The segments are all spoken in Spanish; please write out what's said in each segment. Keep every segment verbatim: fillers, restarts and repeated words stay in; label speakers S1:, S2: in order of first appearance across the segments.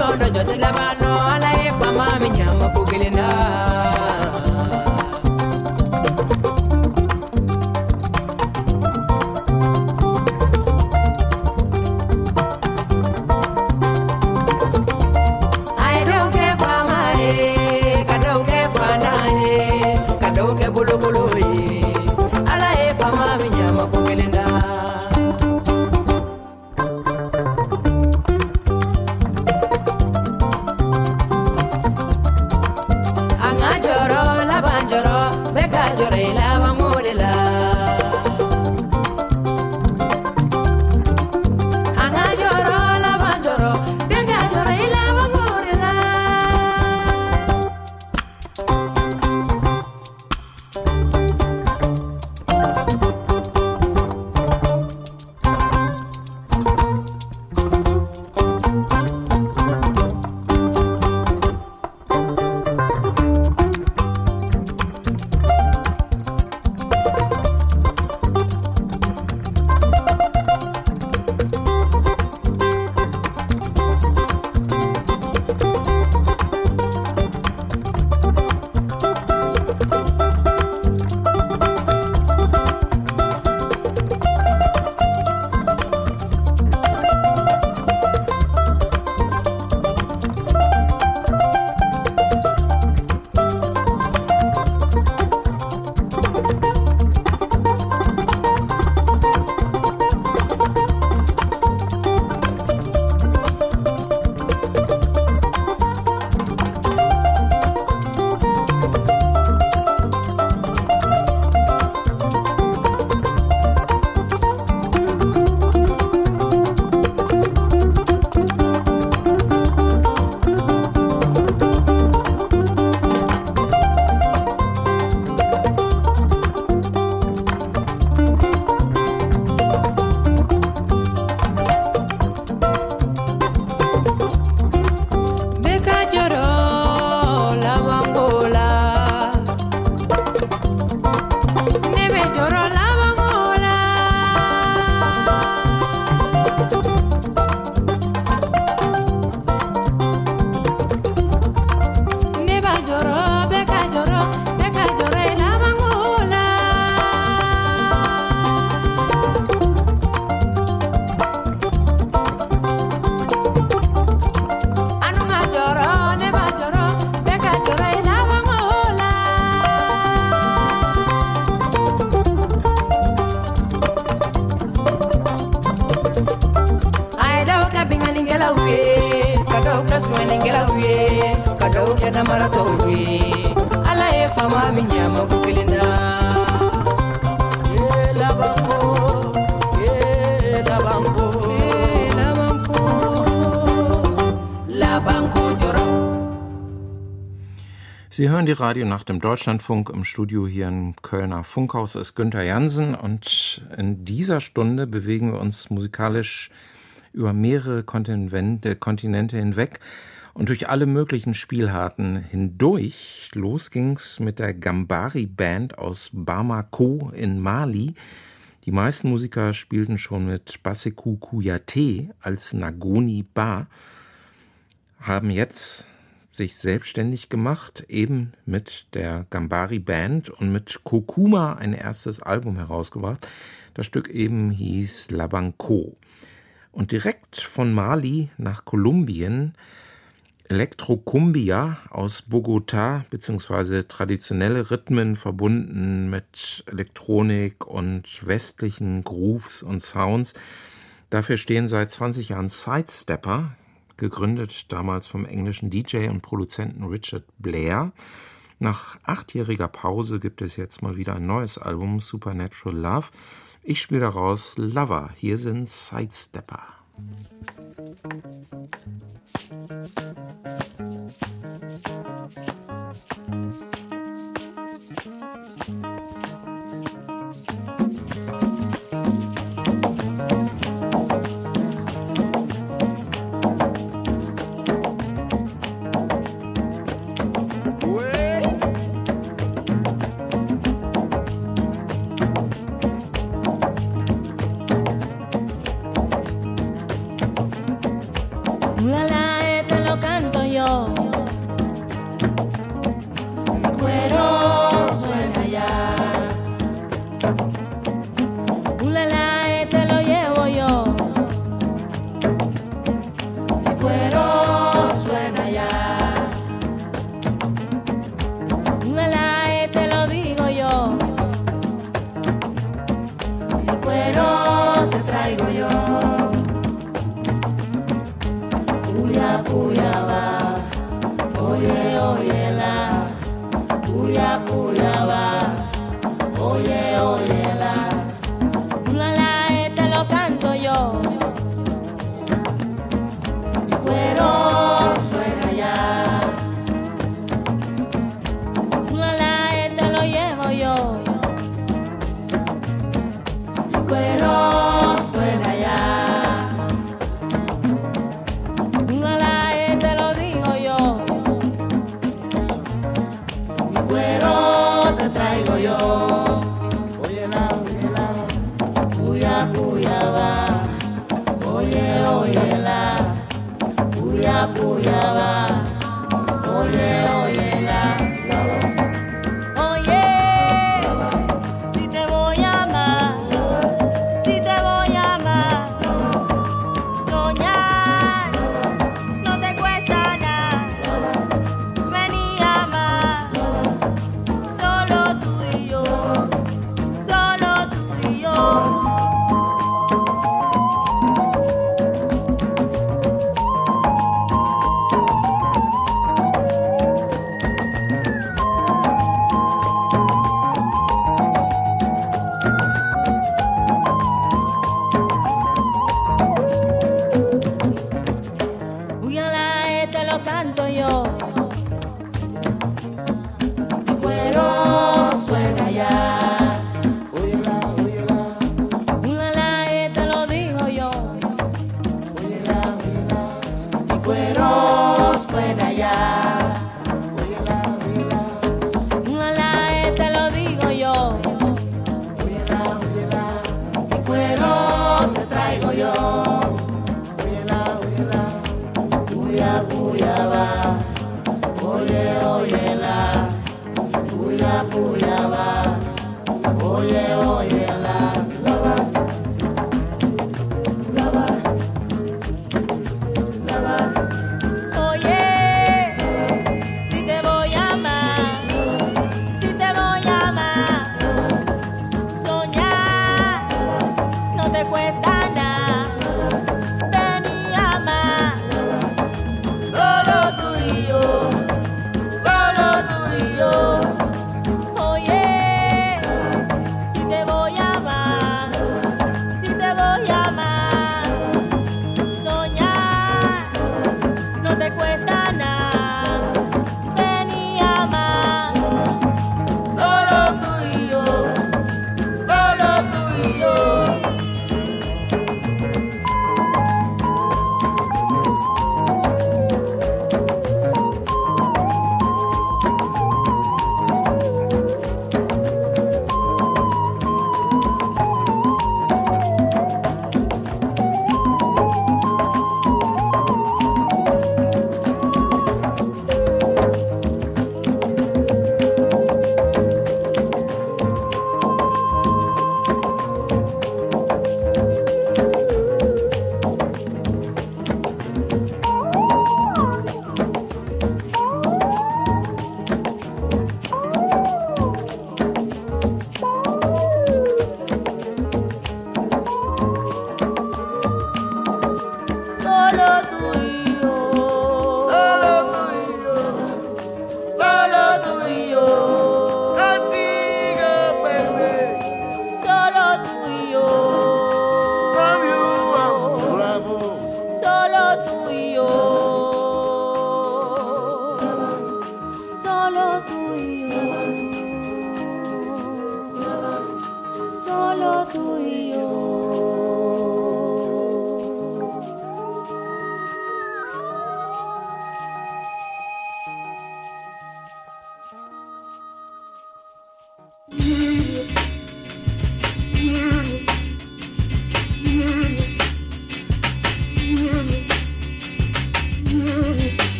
S1: jodo joti labano ala e fama mi nyama kugilinda
S2: Sie hören die Radionacht im Deutschlandfunk. Im Studio hier im Kölner Funkhaus ist Günther Jansen. Und in dieser Stunde bewegen wir uns musikalisch über mehrere Kontinente, Kontinente hinweg und durch alle möglichen Spielarten hindurch. Los ging's mit der Gambari Band aus Bamako in Mali. Die meisten Musiker spielten schon mit Basekou Kouyaté als Ngoni Ba, haben jetzt sich selbstständig gemacht, eben mit der Gambari Band und mit Kokuma ein erstes Album herausgebracht. Das Stück eben hieß La Banco. Und direkt von Mali nach Kolumbien Elektrocumbia aus Bogotá, beziehungsweise traditionelle Rhythmen verbunden mit Elektronik und westlichen Grooves und Sounds. Dafür stehen seit zwanzig Jahren Sidestepper, gegründet damals vom englischen D J und Produzenten Richard Blair. Nach achtjähriger Pause gibt es jetzt mal wieder ein neues Album, Supernatural Love. Ich spiele daraus Lover. Hier sind Sidestepper.
S3: Ooh la la, it's a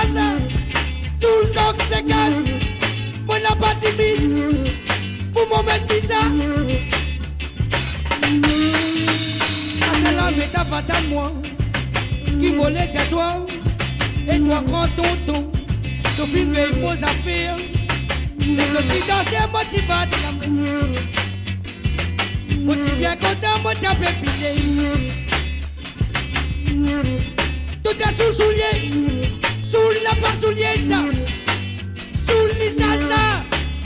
S3: casa, sul soc se gas, buena patimit, un momentisa. Ata la meta pata moi, qui volait à toi, et toi grand tonton, ton film est beaux affaires, et ton petit danseur motivat, moi tu bien content, moi t'as pépité. Tout est sous soulier, sous la pas soulier ça, sous l'isasa,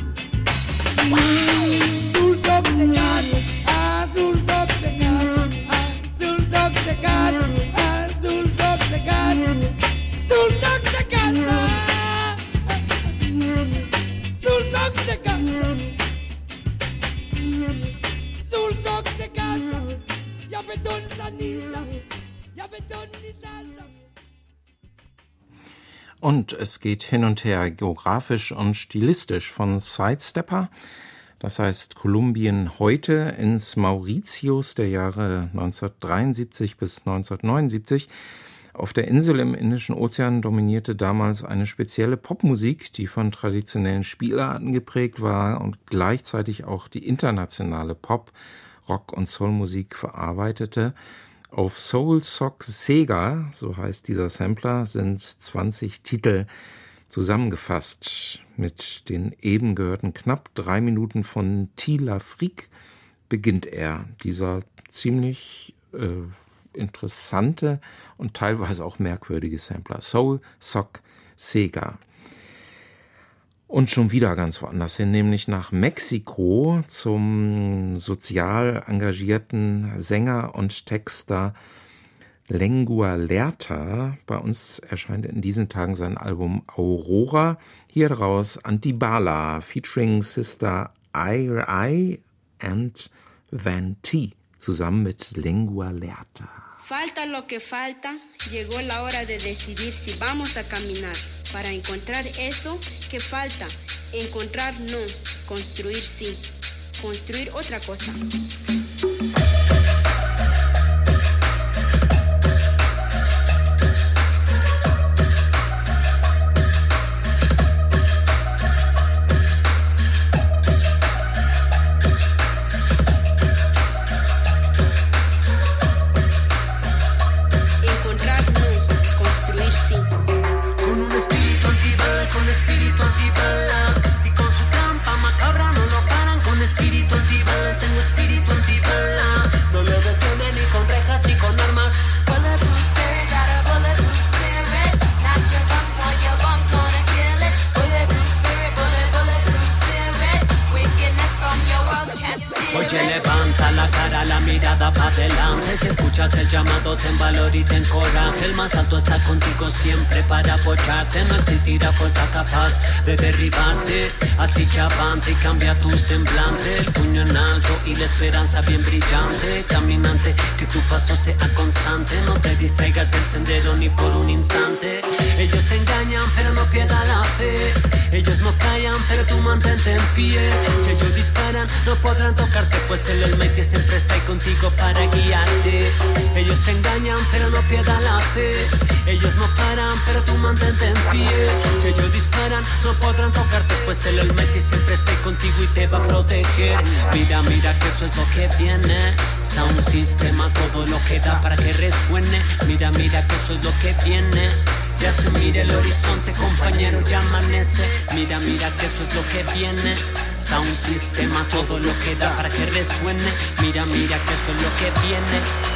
S3: sous soc se casse, ah sous soc se casse, ah sous soc se casse, ah sous soc se casse, sous soc se casse, sous soc se casse, sous soc se casse, ya beton sanisa.
S2: Und es geht hin und her geografisch und stilistisch von Sidestepper, das heißt Kolumbien heute, ins Mauritius der Jahre neunzehnhundertdreiundsiebzig bis neunzehnhundertneunundsiebzig. Auf der Insel im Indischen Ozean dominierte damals eine spezielle Popmusik, die von traditionellen Spielarten geprägt war und gleichzeitig auch die internationale Pop-, Rock- und Soulmusik verarbeitete. Auf Soul Sock Sega, so heißt dieser Sampler, sind zwanzig Titel zusammengefasst. Mit den eben gehörten knapp drei Minuten von Tila Freak beginnt er. Dieser ziemlich äh, interessante und teilweise auch merkwürdige Sampler. Soul Sock Sega. Und schon wieder ganz woanders hin, nämlich nach Mexiko zum sozial engagierten Sänger und Texter Lengua Lerta. Bei uns erscheint in diesen Tagen sein Album Aurora. Hier draus Antibala featuring Sister I and Van T zusammen mit Lengua Lerta.
S4: Falta lo que falta, llegó la hora de decidir si vamos a caminar para encontrar eso que falta. Encontrar no, construir sí, construir otra cosa.
S5: Si escuchas el llamado, ten valor y ten coraje. El más alto está contigo siempre para apoyarte. No existirá fuerza capaz de derribarte. Así que avante y cambia tu semblante. El puño en alto y la esperanza bien brillante. Caminante, que tu paso sea constante. No te distraigas del sendero ni por un instante. Ellos te engañan pero no pierdas la fe. Ellos no callan pero tú mantente en pie. Si ellos disparan no podrán tocarte, pues el Almighty siempre está ahí contigo para guiarte. Ellos te engañan pero no pierdas la fe. Ellos no paran pero tú mantente en pie. Si ellos disparan no podrán tocarte, pues el Almighty siempre está ahí contigo y te va a proteger. Mira, mira que eso es lo que viene. Sound System, todo lo que da para que resuene. Mira, mira que eso es lo que viene. Ya se mira el horizonte, compañero, ya amanece. Mira, mira que eso es lo que viene. Sound System, todo lo que da para que resuene. Mira, mira que eso es lo que viene.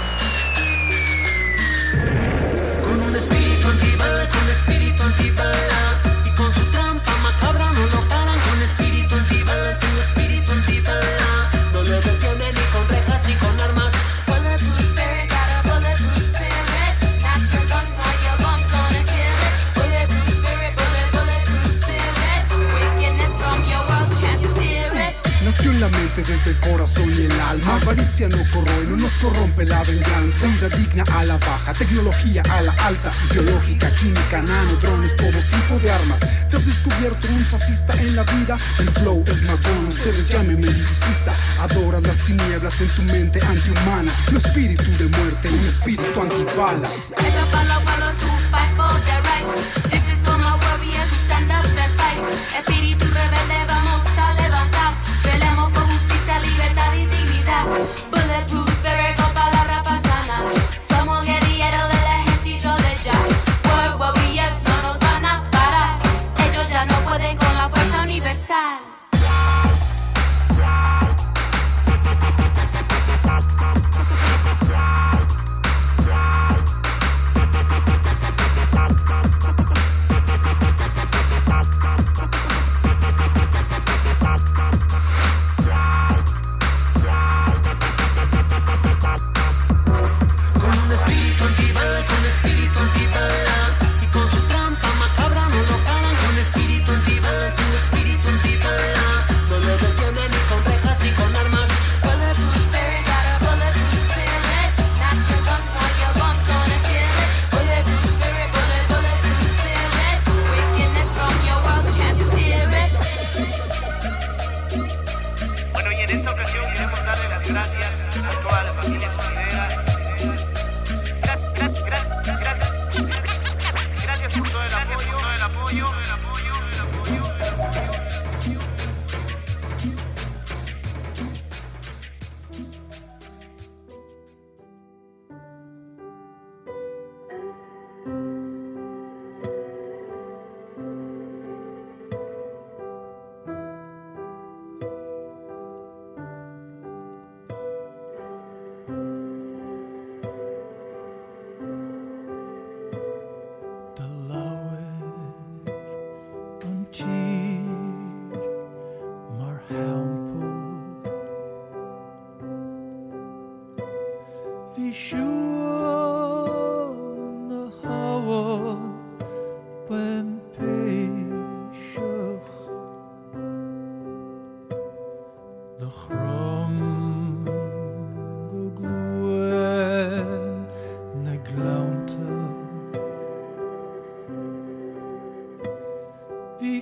S5: Con un espíritu antibala, con espíritu antibala. Y con su trampa macabra no lo paran. Con espíritu antibala, con espíritu antibala. No lo detienen ni con rejas ni con armas.
S6: Bulletproof spirit, got a bulletproof spirit. Not your gun, not your bombs gonna kill it. Bulletproof spirit, bullet, bulletproof spirit. Wickedness from your world can't steer it.
S7: Nació en la mente desde el corazón y el alma. Avaricia no corroe, no nos corrompe la venganza. Vida digna a la baja, tecnología a la alta. Biológica, química, nano, drones, todo tipo de armas. Te has descubierto un fascista en la vida. El flow es magón, ustedes llámenme liricista. Adoras las tinieblas en tu mente antihumana. Un espíritu de muerte, un espíritu antibala.
S6: Pick up all the fellas who fight for their rights. This is for my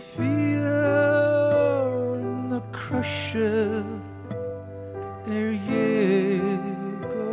S8: fear na crusher er jego.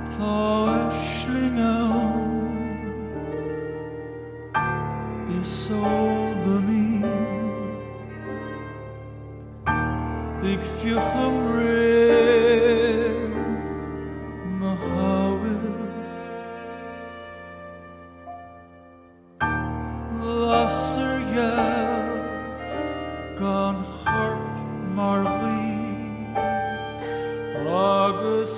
S8: Tá slingán is sóda mí ag fiúcham réir na hábhar lasar gheall gan chorp mar ghí agus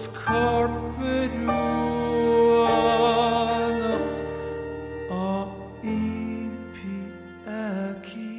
S8: carpedúánach á impi aquí.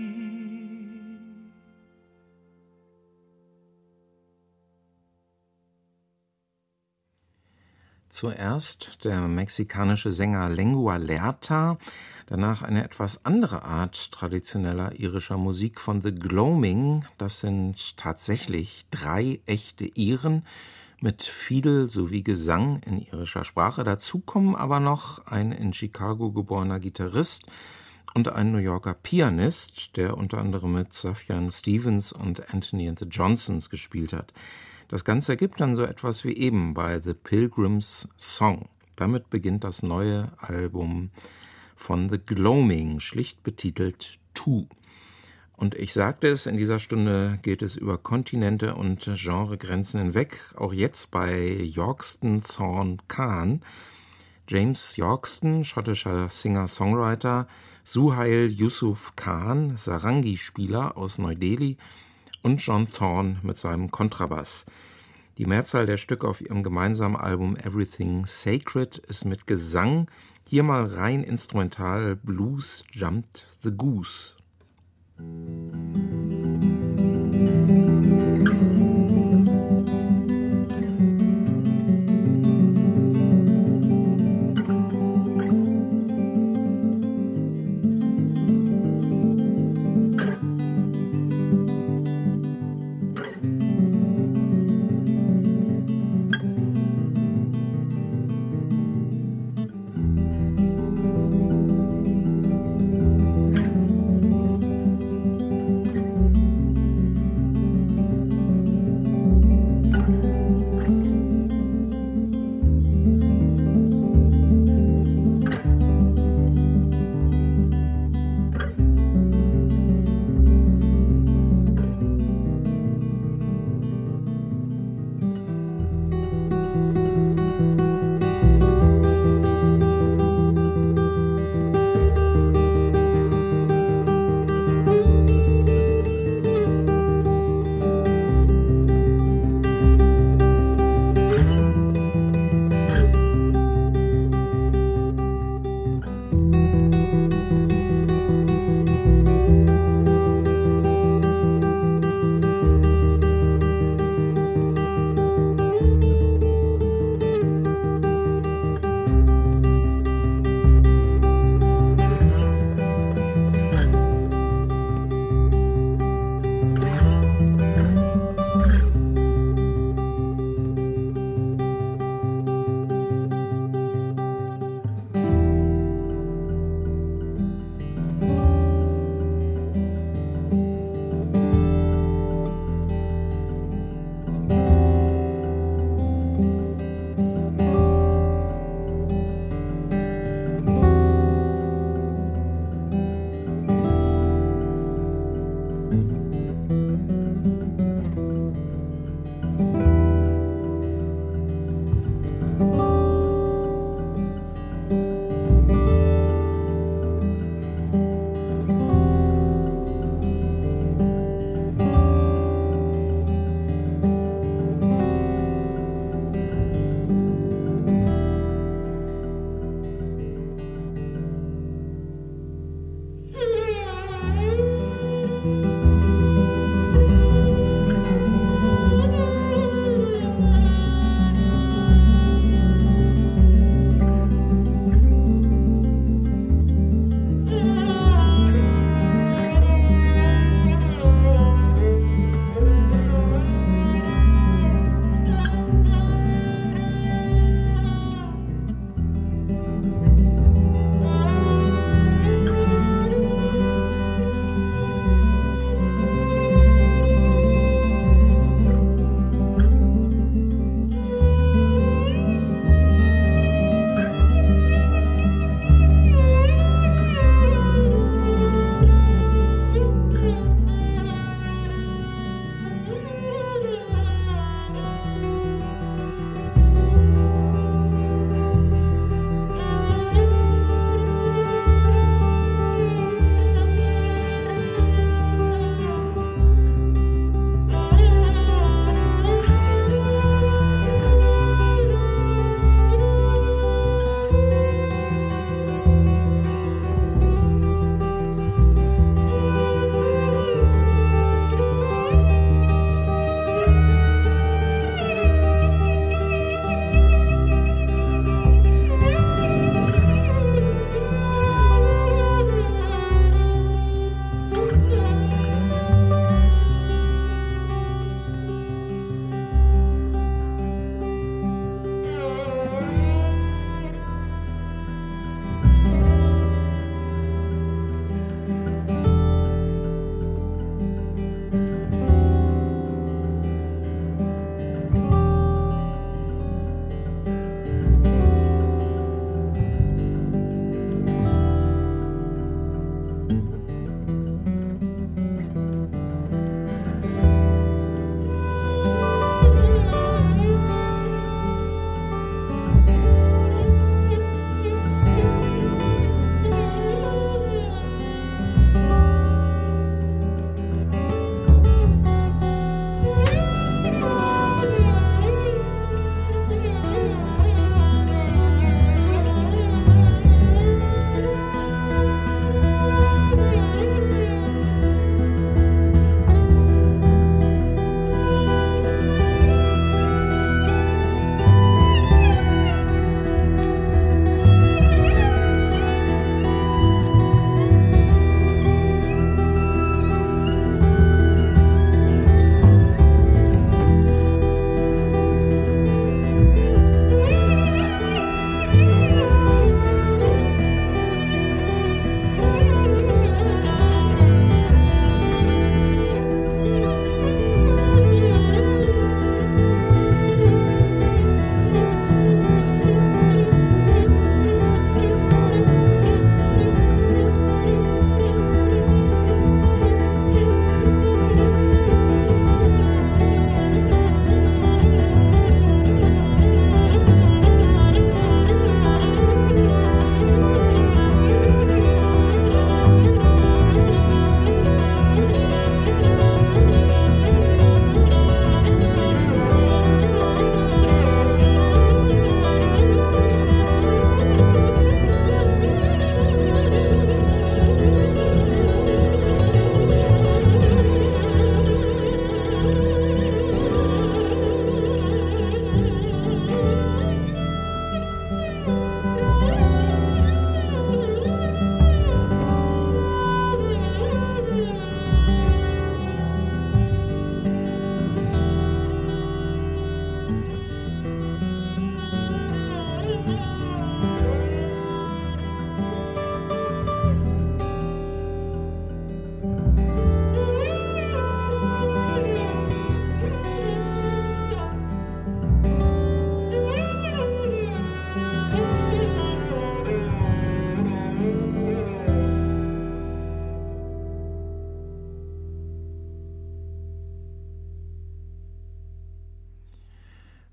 S2: Zuerst der mexikanische Sänger Lengua Lerta, danach eine etwas andere Art traditioneller irischer Musik von The Gloaming. Das sind tatsächlich drei echte Iren mit Fiedel sowie Gesang in irischer Sprache. Dazu kommen aber noch ein in Chicago geborener Gitarrist und ein New Yorker Pianist, der unter anderem mit Sufjan Stevens und Anthony and the Johnsons gespielt hat. Das Ganze ergibt dann so etwas wie eben bei The Pilgrim's Song. Damit beginnt das neue Album von The Gloaming, schlicht betitelt Two. Und ich sagte es, in dieser Stunde geht es über Kontinente und Genregrenzen hinweg, auch jetzt bei Yorkston Thorne Khan. James Yorkston, schottischer Singer-Songwriter, Suhail Yusuf Khan, Sarangi-Spieler aus Neu-Delhi und John Thorne mit seinem Kontrabass. Die Mehrzahl der Stücke auf ihrem gemeinsamen Album Everything Sacred ist mit Gesang, hier mal rein instrumental. Blues Jumped the Goose.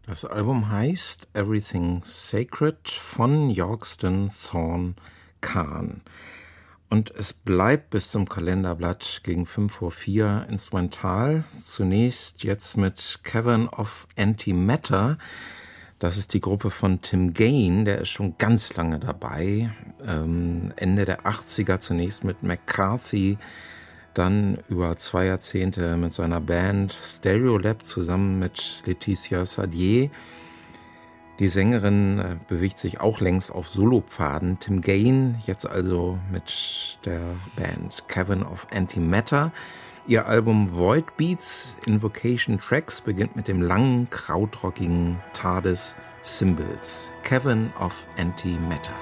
S2: Das Album heißt Everything Sacred von Yorkston Thorn Khan. Und es bleibt bis zum Kalenderblatt gegen fünf vor vier instrumental. Zunächst jetzt mit Cavern of Antimatter. Das ist die Gruppe von Tim Gane, der ist schon ganz lange dabei. Ähm, Ende der achtziger zunächst mit McCarthy, dann über zwei Jahrzehnte mit seiner Band Stereolab zusammen mit Laetitia Sadier. Die Sängerin äh, bewegt sich auch längst auf Solopfaden. Tim Gane jetzt also mit der Band Cavern of Antimatter. Ihr Album Void Beats Invocation Tracks beginnt mit dem langen, krautrockigen TARDIS Symbols. Cavern of Antimatter.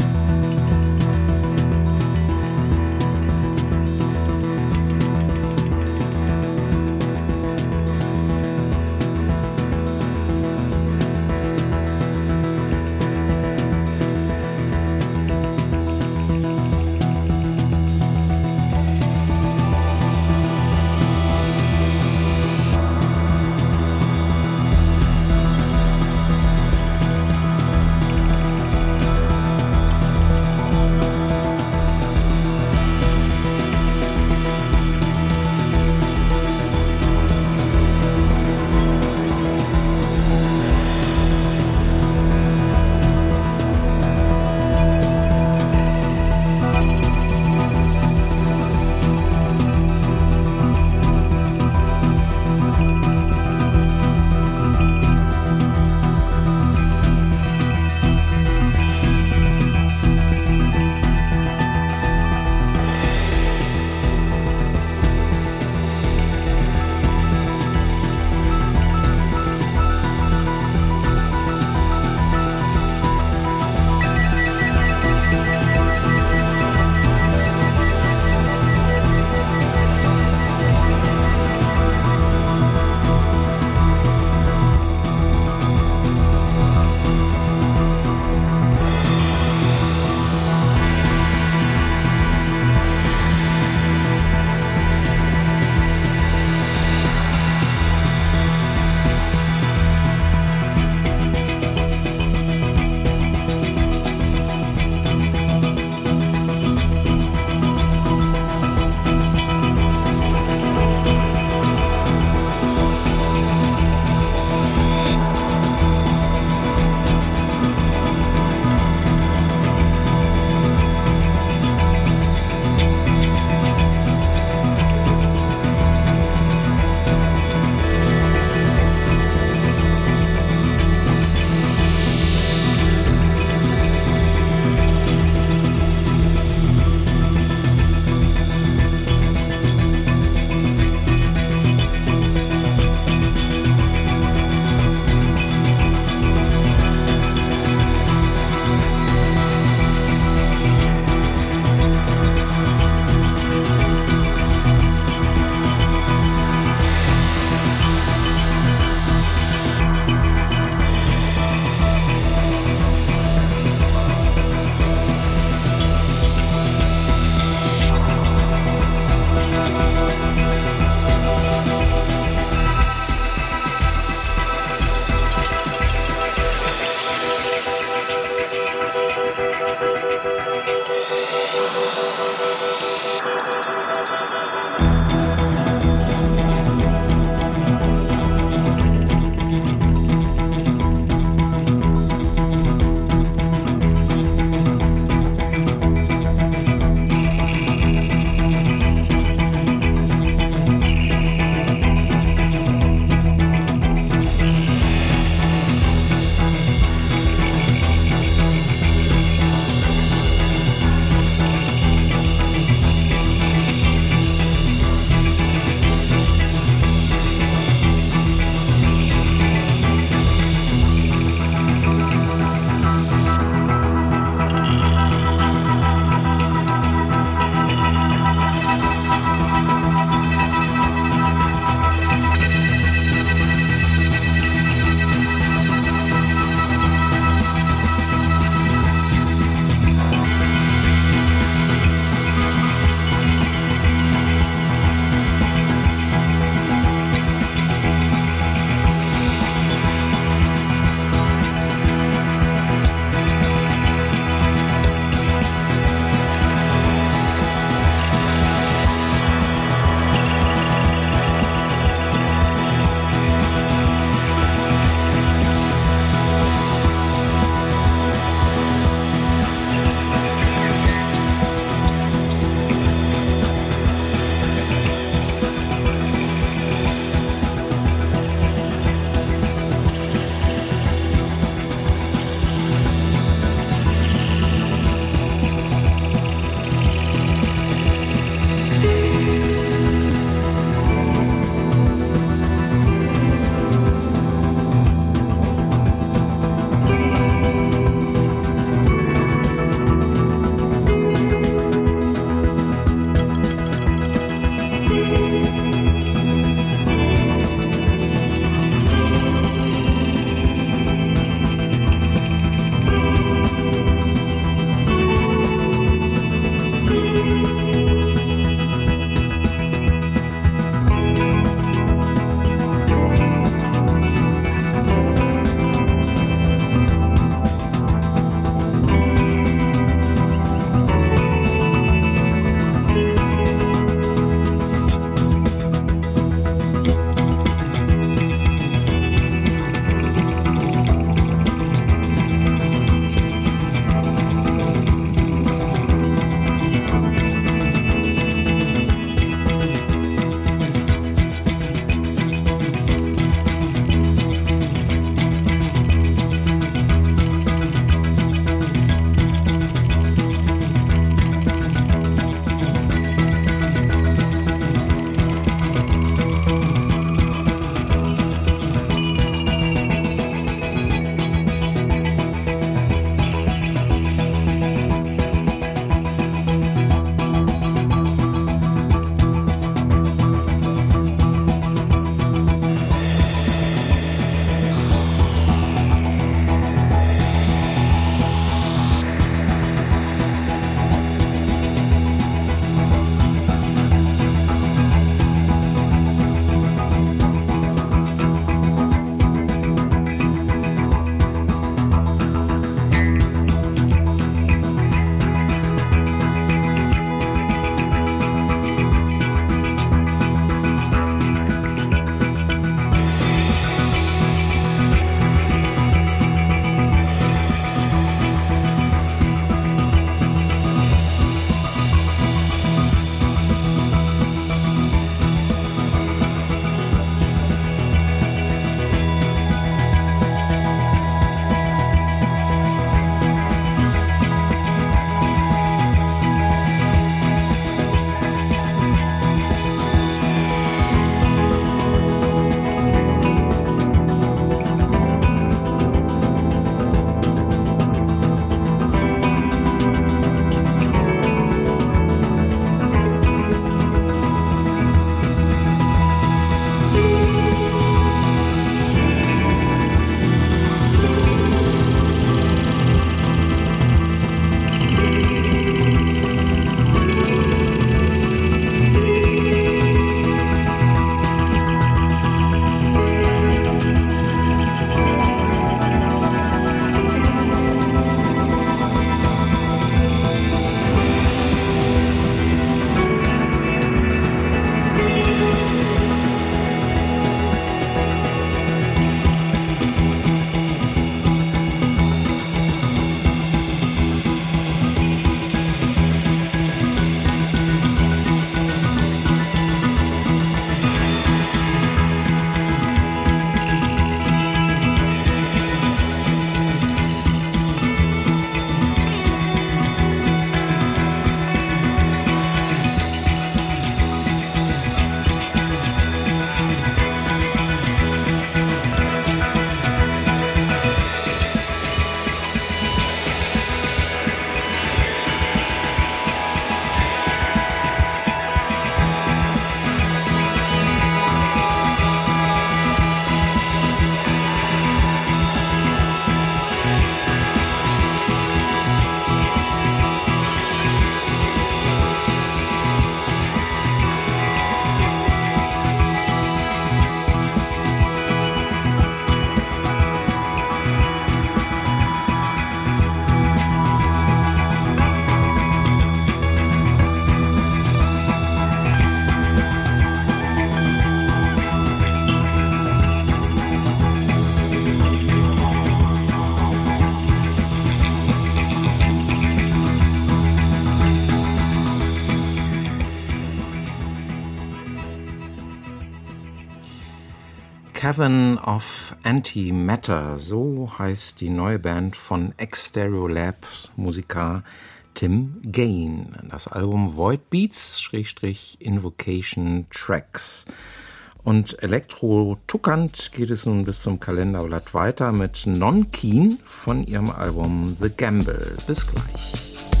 S2: Cavern of Antimatter, so heißt die neue Band von X-Stereo-Lab Musiker Tim Gain. Das Album Void Beats Invocation Tracks. Und elektro-tuckend geht es nun bis zum Kalenderblatt weiter mit Non Keen von ihrem Album The Gamble. Bis gleich.